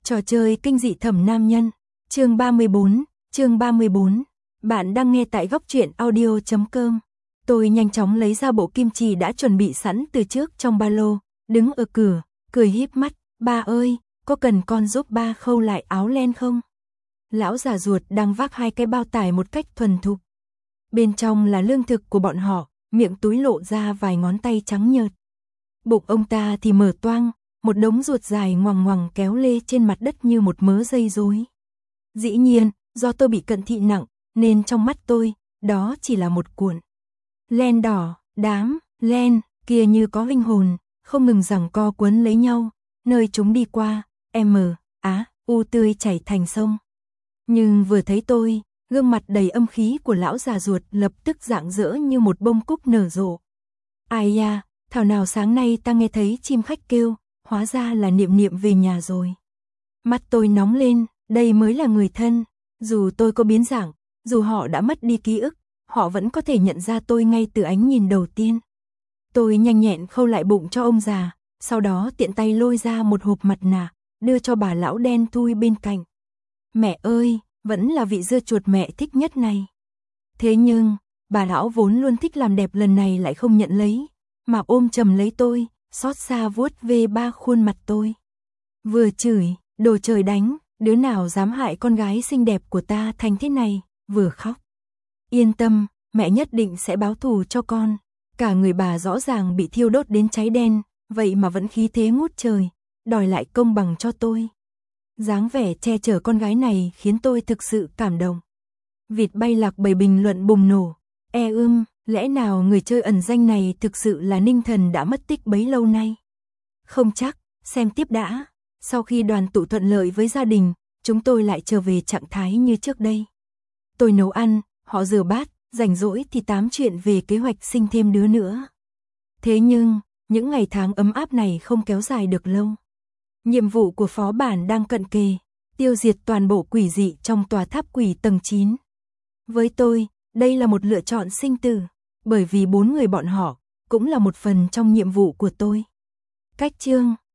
Trò chơi kinh dị thẩm nam nhân, chương 34. Bạn đang nghe tại góc truyện audio.com. Tôi nhanh chóng lấy ra bộ kim chỉ đã chuẩn bị sẵn từ trước trong ba lô, đứng ở cửa, cười híp mắt, "Ba ơi, có cần con giúp ba khâu lại áo len không?" Lão già ruột đang vác hai cái bao tải một cách thuần thục. Bên trong là lương thực của bọn họ, miệng túi lộ ra vài ngón tay trắng nhợt. Bụng ông ta thì mở toang, một đống ruột dài ngoằng ngoằng kéo lê trên mặt đất như một mớ dây rối. Dĩ nhiên, do tôi bị cận thị nặng, nên trong mắt tôi, đó chỉ là một cuộn len đỏ, đám len kia như có linh hồn, không ngừng giằng co quấn lấy nhau, nơi chúng đi qua, U tươi chảy thành sông. Nhưng vừa thấy tôi, gương mặt đầy âm khí của lão già ruột lập tức rạng rỡ như một bông cúc nở rộ. Ai da, thảo nào sáng nay ta nghe thấy chim khách kêu, hóa ra là Niệm Niệm về nhà rồi. Mắt tôi nóng lên, đây mới là người thân, dù tôi có biến dạng, dù họ đã mất đi ký ức, họ vẫn có thể nhận ra tôi ngay từ ánh nhìn đầu tiên. Tôi nhanh nhẹn khâu lại bụng cho ông già, sau đó tiện tay lôi ra một hộp mặt nạ, đưa cho bà lão đen thui bên cạnh. Mẹ ơi, vẫn là vị dưa chuột mẹ thích nhất này. Thế nhưng, bà lão vốn luôn thích làm đẹp lần này lại không nhận lấy, mà ôm chầm lấy tôi, xót xa vuốt về ba khuôn mặt tôi. Vừa chửi, đồ trời đánh, đứa nào dám hại con gái xinh đẹp của ta thành thế này, vừa khóc. Yên tâm, mẹ nhất định sẽ báo thù cho con. Cả người bà rõ ràng bị thiêu đốt đến cháy đen, vậy mà vẫn khí thế ngút trời, đòi lại công bằng cho tôi. Dáng vẻ che chở con gái này khiến tôi thực sự cảm động. Vịt bay lạc bầy bình luận bùng nổ. Lẽ nào người chơi ẩn danh này thực sự là Ninh Thần đã mất tích bấy lâu nay? Không chắc, xem tiếp đã. Sau khi đoàn tụ thuận lợi với gia đình, chúng tôi lại trở về trạng thái như trước đây. Tôi nấu ăn, họ rửa bát, rảnh rỗi thì tám chuyện về kế hoạch sinh thêm đứa nữa. Thế nhưng, những ngày tháng ấm áp này không kéo dài được lâu. Nhiệm vụ của phó bản đang cận kề, tiêu diệt toàn bộ quỷ dị trong tòa tháp quỷ tầng 9. Với tôi, đây là một lựa chọn sinh tử, bởi vì 4 người bọn họ cũng là một phần trong nhiệm vụ của tôi. Cách chương